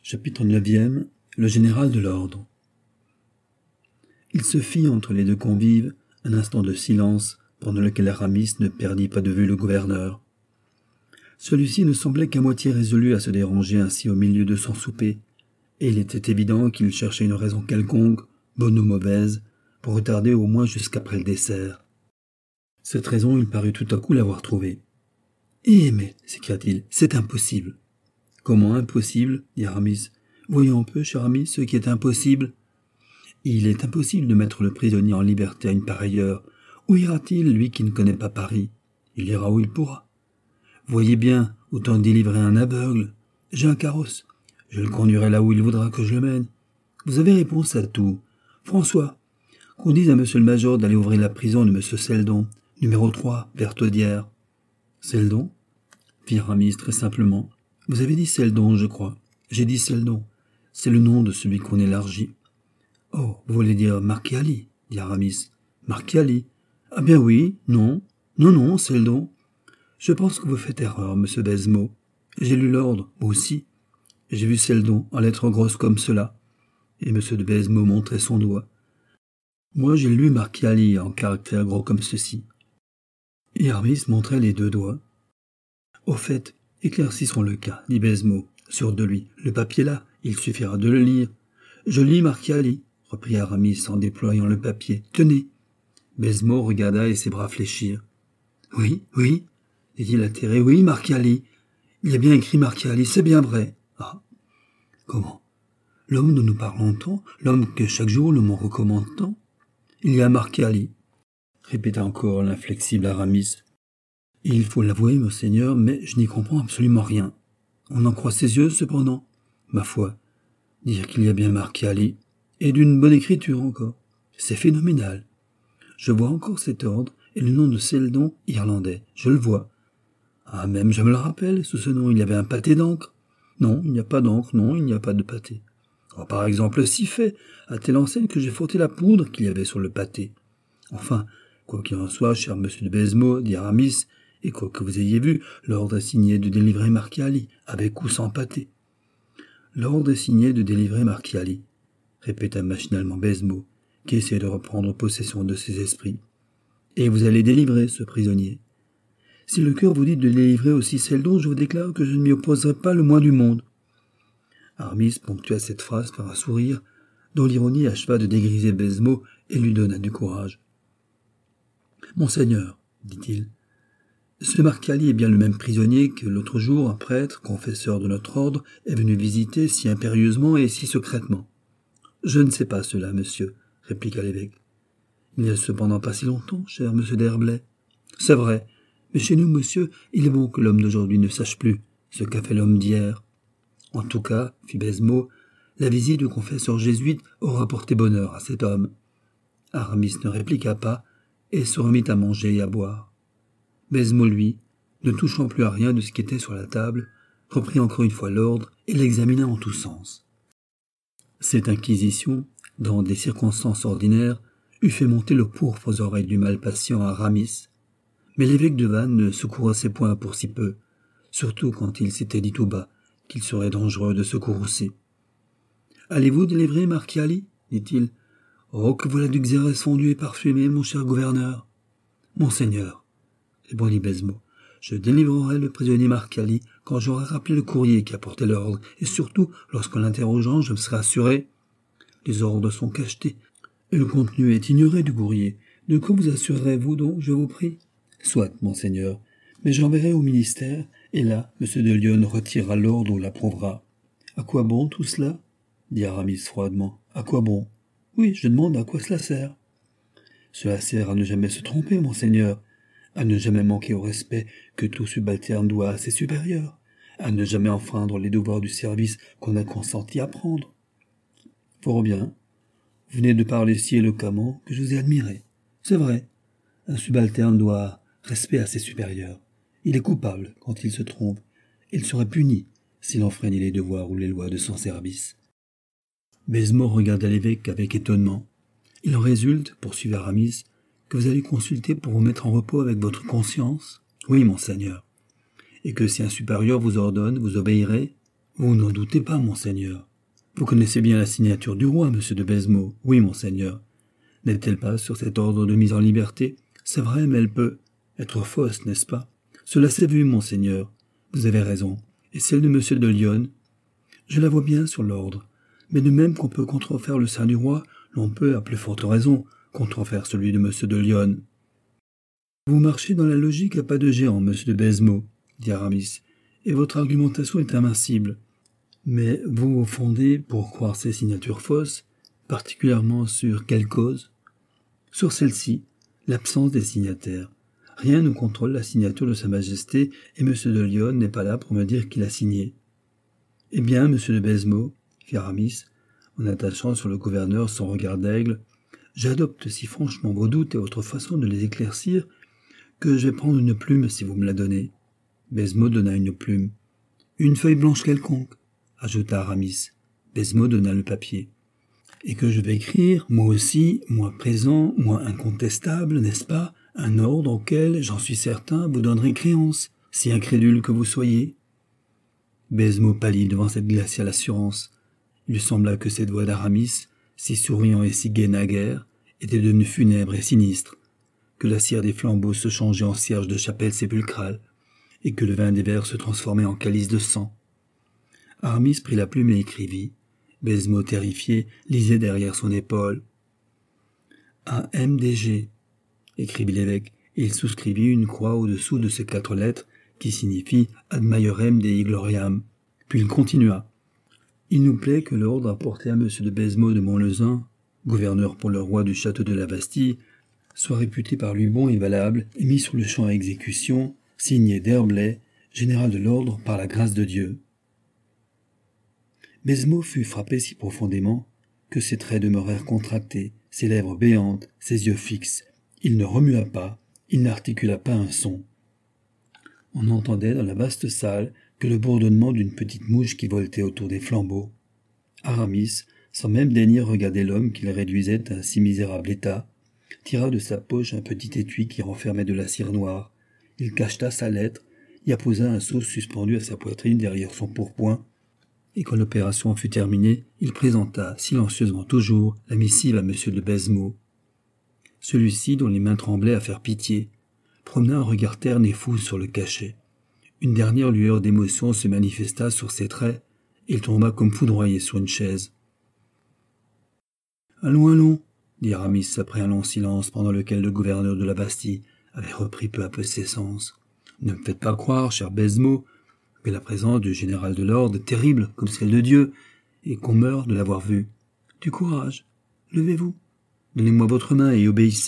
Chapitre 9e. Le général de l'ordre. Il se fit entre les deux convives un instant de silence pendant lequel Aramis ne perdit pas de vue le gouverneur. Celui-ci ne semblait qu'à moitié résolu à se déranger ainsi au milieu de son souper, et il était évident qu'il cherchait une raison quelconque, bonne ou mauvaise, pour retarder au moins jusqu'après le dessert. Cette raison, il parut tout à coup l'avoir trouvée. « Eh, mais, s'écria-t-il, c'est impossible. »« Comment impossible » dit Aramis. « Voyons un peu, cher ami, ce qui est impossible. » « Il est impossible de mettre le prisonnier en liberté à une pareille heure. Où ira-t-il, lui qui ne connaît pas Paris? Il ira où il pourra. Voyez bien, autant délivrer un aveugle. J'ai un carrosse. Je le conduirai là où il voudra que je le mène. Vous avez réponse à tout. François, qu'on dise à monsieur le major d'aller ouvrir la prison de monsieur Seldon, numéro 3, Bertaudière. »« Seldon » fit Aramis très simplement. « Vous avez dit Seldon, je crois. J'ai dit Seldon. C'est le nom de celui qu'on élargit. »« Oh, vous voulez dire Marchiali, dit Aramis. Marchiali. Ah bien oui, non, Seldon. Je pense que vous faites erreur, monsieur Baisemeaux. J'ai lu l'ordre, moi aussi. J'ai vu Seldon en lettres grosses comme cela. » Et monsieur de Baisemeaux montrait son doigt. « Moi, j'ai lu Marchiali en caractères gros comme ceci. » Et Aramis montrait les deux doigts. « Au fait, éclaircissons le cas, dit Baisemeaux, sûr de lui. Le papier là, il suffira de le lire. Je lis Marchiali, reprit Aramis en déployant le papier. Tenez. » Baisemeaux regarda et ses bras fléchirent. Oui, dit-il atterré. Oui, Marchiali. Il y a bien écrit Marchiali, c'est bien vrai. Ah. Comment? L'homme dont nous parlons tant, l'homme que chaque jour le monde recommande tant? Il y a Marchiali, répéta encore l'inflexible Aramis. Il faut l'avouer, monseigneur, mais je n'y comprends absolument rien. On en croit ses yeux, cependant. Ma foi, dire qu'il y a bien Marchiali, et d'une bonne écriture encore. C'est phénoménal. Je vois encore cet ordre, et le nom de Seldon, irlandais. Je le vois. Ah, même je me le rappelle, sous ce nom il y avait un pâté d'encre. Non, il n'y a pas d'encre, non, il n'y a pas de pâté. Oh, par exemple, si fait, à telle enseigne que j'ai frotté la poudre qu'il y avait sur le pâté. Enfin, quoi qu'il en soit, cher monsieur de Baisemeaux, dit Aramis, et quoi que vous ayez vu, l'ordre est signé de délivrer Marchiali, avec ou sans pâté. L'ordre est signé de délivrer Marchiali, répéta machinalement Baisemeaux, qui essayait de reprendre possession de ses esprits. Et vous allez délivrer ce prisonnier. Si le cœur vous dit de délivrer aussi Seldon, je vous déclare que je ne m'y opposerai pas le moins du monde. Aramis ponctua cette phrase par un sourire, dont l'ironie acheva de dégriser Baisemeaux et lui donna du courage. « Monseigneur, dit-il, ce Marchiali est bien le même prisonnier que l'autre jour un prêtre, confesseur de notre ordre, est venu visiter si impérieusement et si secrètement. »« Je ne sais pas cela, monsieur, » répliqua l'évêque. « Il n'y a cependant pas si longtemps, cher monsieur d'Herblay. »« C'est vrai, mais chez nous, monsieur, il est bon que l'homme d'aujourd'hui ne sache plus ce qu'a fait l'homme d'hier. » En tout cas, fit Baisemeaux, la visite du confesseur jésuite aura porté bonheur à cet homme. Aramis ne répliqua pas et se remit à manger et à boire. Baisemeaux, lui, ne touchant plus à rien de ce qui était sur la table, reprit encore une fois l'ordre et l'examina en tous sens. Cette inquisition, dans des circonstances ordinaires, eût fait monter le pourpre aux oreilles du mal patient Aramis, mais l'évêque de Vannes ne secourait point pour si peu, surtout quand il s'était dit tout bas qu'il serait dangereux de se courroucer. « Allez-vous délivrer Marchiali » dit-il. « Oh, que voilà du xérès fondu et parfumé, mon cher gouverneur !»« Monseigneur, » répondit Baisemeaux, « je délivrerai le prisonnier Marchiali quand j'aurai rappelé le courrier qui apportait l'ordre, et surtout lorsqu'en l'interrogeant je me serai assuré. Les ordres sont cachetés, et le contenu est ignoré du courrier. De quoi vous assurerez-vous donc, je vous prie ? » « Soit, monseigneur, mais j'enverrai au ministère, et là, M. de Lyonne retirera l'ordre ou l'approuvera. »« À quoi bon tout cela ?» dit Aramis froidement. « À quoi bon ? Oui, je demande à quoi cela sert. »« Cela sert à ne jamais se tromper, monseigneur, à ne jamais manquer au respect que tout subalterne doit à ses supérieurs, à ne jamais enfreindre les devoirs du service qu'on a consenti à prendre. » « Fort bien. Vous venez de parler si éloquemment que je vous ai admiré. C'est vrai, un subalterne doit respect à ses supérieurs. Il est coupable quand il se trompe. Il serait puni s'il enfreignait les devoirs ou les lois de son service. » Baisemeaux regarda l'évêque avec étonnement. « Il en résulte, poursuivit Aramis, que vous allez consulter pour vous mettre en repos avec votre conscience ? » « Oui, monseigneur. »« Et que si un supérieur vous ordonne, vous obéirez ? » Vous n'en doutez pas, monseigneur. Vous connaissez bien la signature du roi, monsieur de Besmont. Oui, monseigneur. N'est-elle pas sur cet ordre de mise en liberté? C'est vrai, mais elle peut être fausse, n'est-ce pas? Cela s'est vu, monseigneur. Vous avez raison. Et celle de monsieur de Lionne? Je la vois bien sur l'ordre. Mais de même qu'on peut contrefaire le sein du roi, l'on peut, à plus forte raison, contrefaire celui de monsieur de Lionne. Vous marchez dans la logique à pas de géant, monsieur de Besmont, dit Aramis, et votre argumentation est invincible. Mais vous vous fondez, pour croire ces signatures fausses, particulièrement sur quelle cause? Sur celle-ci, l'absence des signataires. Rien ne contrôle la signature de Sa Majesté, et M. de Lionne n'est pas là pour me dire qu'il a signé. Eh bien, M. de Besmont, fit Aramis, en attachant sur le gouverneur son regard d'aigle, j'adopte si franchement vos doutes et votre façon de les éclaircir, que je vais prendre une plume si vous me la donnez. Besmont donna une plume. Une feuille blanche quelconque, ajouta Aramis. Besmont donna le papier. Et que je vais écrire, moi aussi, moi présent, moi incontestable, n'est-ce pas, un ordre auquel, j'en suis certain, vous donnerez créance, si incrédule que vous soyez. Besmont pâlit devant cette glaciale assurance. Il lui sembla que cette voix d'Aramis, si souriant et si gai naguère, était devenue funèbre et sinistre, que la cire des flambeaux se changeait en cierge de chapelle sépulcrale, et que le vin des verres se transformait en calice de sang. Aramis prit la plume et écrivit. Besmont, terrifié, lisait derrière son épaule. « A.M.D.G. » écrivit l'évêque, et il souscrivit une croix au-dessous de ces 4 lettres qui signifient « Ad Maiorem Dei Gloriam ». Puis il continua. « Il nous plaît que l'ordre apporté à M. de Besmont de Montlezun, gouverneur pour le roi du château de la Bastille, soit réputé par lui bon et valable et mis sur le champ à exécution, signé d'Herblay, général de l'ordre par la grâce de Dieu. » Besmont fut frappé si profondément que ses traits demeurèrent contractés, ses lèvres béantes, ses yeux fixes. Il ne remua pas, il n'articula pas un son. On n'entendait dans la vaste salle que le bourdonnement d'une petite mouche qui voltait autour des flambeaux. Aramis, sans même daigner regarder l'homme qu'il réduisait à un si misérable état, tira de sa poche un petit étui qui renfermait de la cire noire. Il cacheta sa lettre, y apposa un seau suspendu à sa poitrine derrière son pourpoint, et quand l'opération fut terminée, il présenta, silencieusement toujours, la missive à M. de Besmont. Celui-ci, dont les mains tremblaient à faire pitié, promena un regard terne et fou sur le cachet. Une dernière lueur d'émotion se manifesta sur ses traits, et il tomba comme foudroyé sur une chaise. « Allons, allons, dit Aramis après un long silence pendant lequel le gouverneur de la Bastille avait repris peu à peu ses sens. Ne me faites pas croire, cher Besmont, que la présence du général de l'ordre est terrible comme celle de Dieu, et qu'on meurt de l'avoir vu. Du courage, levez-vous, donnez-moi votre main et obéissez. »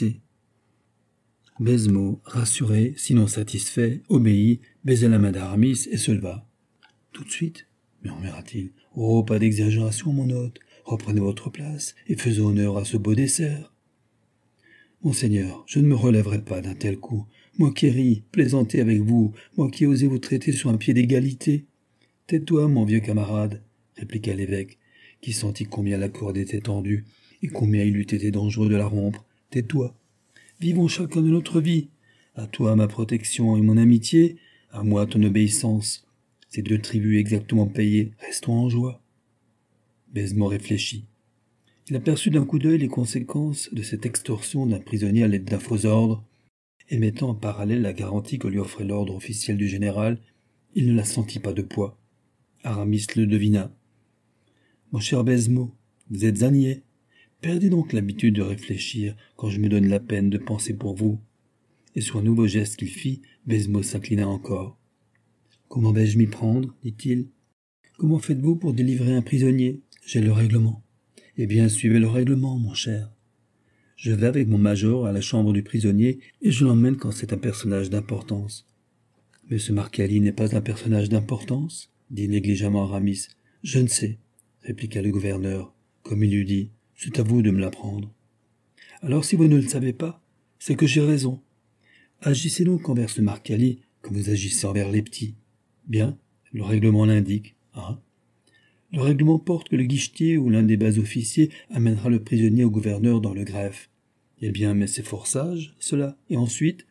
Besmont, rassuré, sinon satisfait, obéit, baisa la main d'Aramis et se leva. « Tout de suite, murmura-t-il. « Oh, pas d'exagération, mon hôte. Reprenez votre place et faisons honneur à ce beau dessert. » « Monseigneur, je ne me relèverai pas d'un tel coup. Moi qui ai ri, plaisanté avec vous, moi qui ai osé vous traiter sur un pied d'égalité. »« Tais-toi, mon vieux camarade, » répliqua l'évêque, qui sentit combien la corde était tendue et combien il eût été dangereux de la rompre. « Tais-toi. Vivons chacun de notre vie. À toi ma protection et mon amitié, à moi ton obéissance. Ces 2 tributs exactement payés, restons en joie. » Besmont réfléchit. Il aperçut d'un coup d'œil les conséquences de cette extorsion d'un prisonnier à l'aide d'un faux ordre, et mettant en parallèle la garantie que lui offrait l'ordre officiel du général, il ne la sentit pas de poids. Aramis le devina. « Mon cher Besmont, vous êtes un niais. Perdez donc l'habitude de réfléchir quand je me donne la peine de penser pour vous. » Et sur un nouveau geste qu'il fit, Besmont s'inclina encore. « Comment vais-je m'y prendre, dit-il. Comment faites-vous pour délivrer un prisonnier? J'ai le règlement. » « Eh bien, suivez le règlement, mon cher. Je vais avec mon major à la chambre du prisonnier et je l'emmène quand c'est un personnage d'importance. »« Mais ce Marcali n'est pas un personnage d'importance » dit négligemment Aramis. « Je ne sais, » répliqua le gouverneur, comme il eût dit. « C'est à vous de me l'apprendre. »« Alors, si vous ne le savez pas, c'est que j'ai raison. Agissez donc envers ce Marcali comme vous agissez envers les petits. Bien, le règlement l'indique. Hein ? Le règlement porte que le guichetier ou l'un des bas officiers amènera le prisonnier au gouverneur dans le greffe. Eh bien, mais c'est fort sage, cela. Et ensuite,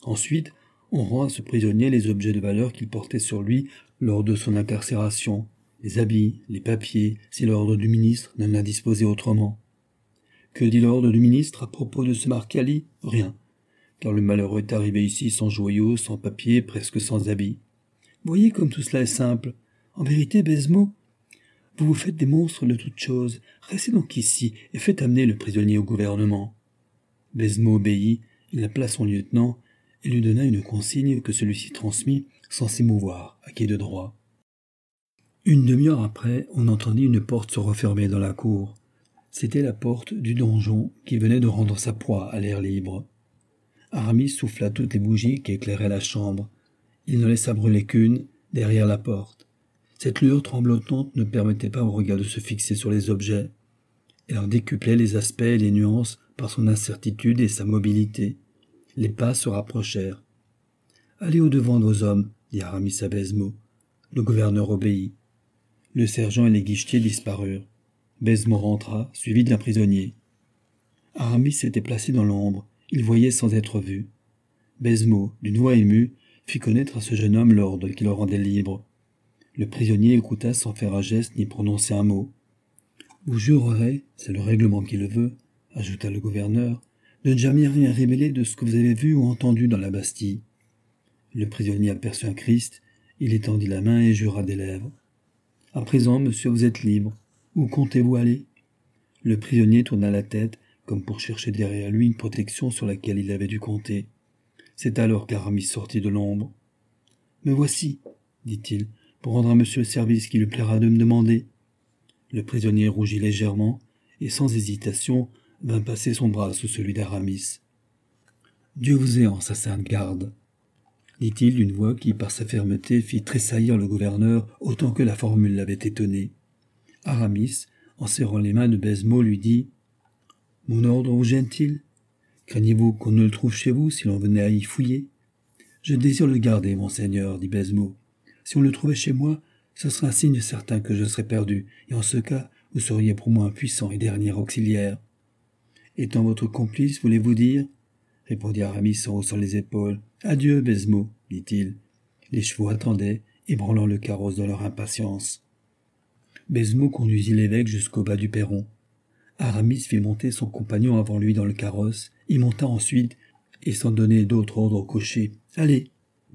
on rend à ce prisonnier les objets de valeur qu'il portait sur lui lors de son incarcération. les habits, les papiers, si l'ordre du ministre n'en a disposé autrement. Que dit l'ordre du ministre à propos de ce Marcali? Rien, car le malheureux est arrivé ici sans joyaux, sans papiers, presque sans habits. Voyez comme tout cela est simple. En vérité, Baisemeaux, vous vous faites des monstres de toutes choses. Restez donc ici et faites amener le prisonnier au gouvernement. Baisemeaux obéit, il appela son lieutenant et lui donna une consigne que celui-ci transmit sans s'émouvoir, à qui de droit. Une demi-heure après, on entendit une porte se refermer dans la cour. C'était la porte du donjon qui venait de rendre sa proie à l'air libre. Aramis souffla toutes les bougies qui éclairaient la chambre. Il ne laissa brûler qu'une, derrière la porte. Cette lueur tremblotante ne permettait pas au regard de se fixer sur les objets. Elle en décuplait les aspects et les nuances par son incertitude et sa mobilité. Les pas se rapprochèrent. « Allez au-devant de vos hommes, » dit Aramis à Baisemeaux. Le gouverneur obéit. Le sergent et les guichetiers disparurent. Baisemeaux rentra, suivi d'un prisonnier. Aramis s'était placé dans l'ombre. Il voyait sans être vu. Baisemeaux, d'une voix émue, fit connaître à ce jeune homme l'ordre qui le rendait libre. Le prisonnier écouta sans faire un geste ni prononcer un mot. « Vous jurerez, c'est le règlement qui le veut, » ajouta le gouverneur, « de ne jamais rien révéler de ce que vous avez vu ou entendu dans la Bastille. » Le prisonnier aperçut un Christ, il étendit la main et jura des lèvres. « À présent, monsieur, vous êtes libre. Où comptez-vous aller ?» Le prisonnier tourna la tête, comme pour chercher derrière lui une protection sur laquelle il avait dû compter. C'est alors qu'Aramis sortit de l'ombre. « Me voici, » dit-il, « pour rendre à monsieur le service qu'il lui plaira de me demander. » Le prisonnier rougit légèrement et sans hésitation vint passer son bras sous celui d'Aramis. « Dieu vous ait en sa sainte garde, » dit-il d'une voix qui, par sa fermeté, fit tressaillir le gouverneur autant que la formule l'avait étonné. Aramis, en serrant les mains de Baisemeaux, lui dit « Mon ordre vous gêne-t-il? Craignez-vous qu'on ne le trouve chez vous si l'on venait à y fouiller? »« Je désire le garder, monseigneur, dit Baisemeaux. Si on le trouvait chez moi, ce serait un signe certain que je serais perdu, et en ce cas, vous seriez pour moi un puissant et dernier auxiliaire. »« Étant votre complice, voulez-vous dire ?» répondit Aramis en haussant les épaules. « Adieu, Baisemeaux, dit-il. » Les chevaux attendaient, ébranlant le carrosse dans leur impatience. Baisemeaux conduisit l'évêque jusqu'au bas du perron. Aramis fit monter son compagnon avant lui dans le carrosse, y monta ensuite, et sans donner d'autre ordre au cocher. « Allez, dit-il. »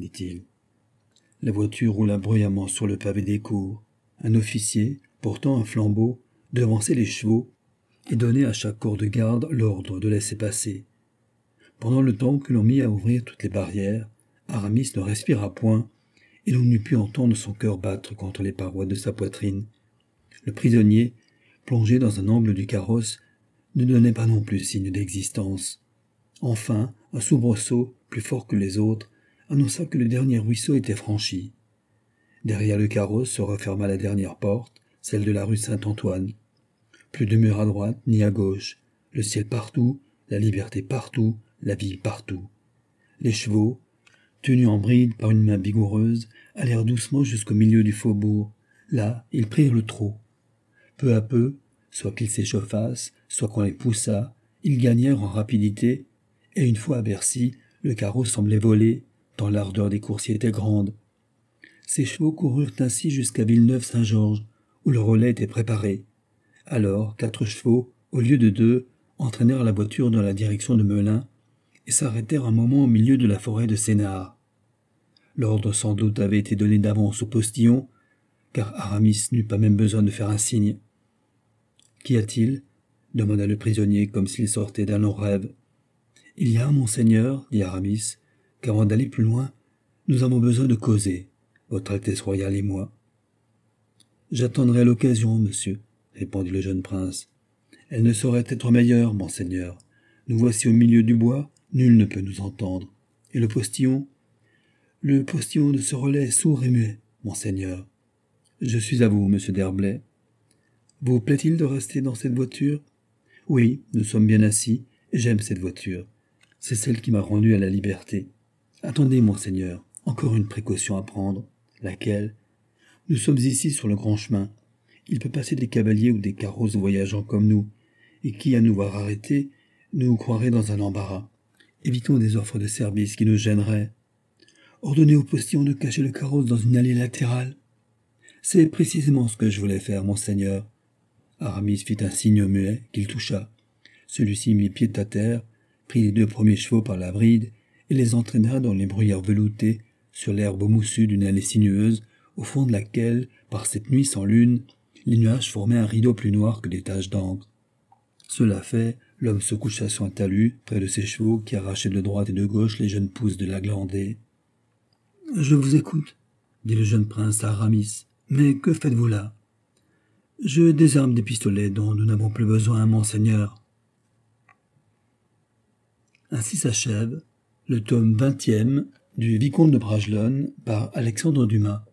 La voiture roula bruyamment sur le pavé des cours. Un officier, portant un flambeau, devançait les chevaux et donnait à chaque corps de garde l'ordre de laisser passer. Pendant le temps que l'on mit à ouvrir toutes les barrières, Aramis ne respira point, et l'on eût pu entendre son cœur battre contre les parois de sa poitrine. Le prisonnier, plongé dans un angle du carrosse, ne donnait pas non plus signe d'existence. Enfin, un soubresaut, plus fort que les autres, annonça que le dernier ruisseau était franchi. Derrière le carrosse se referma la dernière porte, celle de la rue Saint-Antoine. Plus de mur à droite ni à gauche, le ciel partout, la liberté partout, la vie partout. Les chevaux, tenus en bride par une main vigoureuse, allèrent doucement jusqu'au milieu du faubourg. Là, ils prirent le trot. Peu à peu, soit qu'ils s'échauffassent, soit qu'on les poussât, ils gagnèrent en rapidité, et une fois à Bercy, le carrosse semblait voler, tant l'ardeur des coursiers était grande. Ces chevaux coururent ainsi jusqu'à Villeneuve-Saint-Georges, où le relais était préparé. Alors, 4 chevaux, au lieu de 2, entraînèrent la voiture dans la direction de Melun, et s'arrêtèrent un moment au milieu de la forêt de Sénart. L'ordre sans doute avait été donné d'avance au postillon, car Aramis n'eut pas même besoin de faire un signe. « Qu'y a-t-il » demanda le prisonnier comme s'il sortait d'un long rêve. « Il y a, monseigneur, dit Aramis, qu'avant d'aller plus loin, nous avons besoin de causer, votre Altesse royale et moi. »« J'attendrai l'occasion, monsieur, » répondit le jeune prince. « Elle ne saurait être meilleure, monseigneur. Nous voici au milieu du bois, nul ne peut nous entendre. Et le postillon ? Le postillon de ce relais est sourd et muet, monseigneur. Je suis à vous, monsieur d'Herblay. Vous plaît-il de rester dans cette voiture ? Oui, nous sommes bien assis, et j'aime cette voiture. C'est celle qui m'a rendu à la liberté. Attendez, monseigneur, encore une précaution à prendre. Laquelle ? Nous sommes ici sur le grand chemin. Il peut passer des cavaliers ou des carrosses voyageant comme nous, et qui, à nous voir arrêtés, nous croirait dans un embarras. Évitons des offres de service qui nous gêneraient. Ordonnez au postillon de cacher le carrosse dans une allée latérale. C'est précisément ce que je voulais faire, monseigneur. Aramis fit un signe au muet qu'il toucha. Celui-ci mit pied à terre, prit les 2 premiers chevaux par la bride et les entraîna dans les bruyères veloutées sur l'herbe moussue d'une allée sinueuse, au fond de laquelle, par cette nuit sans lune, les nuages formaient un rideau plus noir que des taches d'encre. Cela fait, l'homme se coucha sur un talus, près de ses chevaux qui arrachaient de droite et de gauche les jeunes pousses de la glandée. « Je vous écoute, » dit le jeune prince à Aramis. « Mais que faites-vous là ?»« Je désarme des pistolets dont nous n'avons plus besoin, monseigneur. » Ainsi s'achève le tome 20e du Vicomte de Bragelonne par Alexandre Dumas.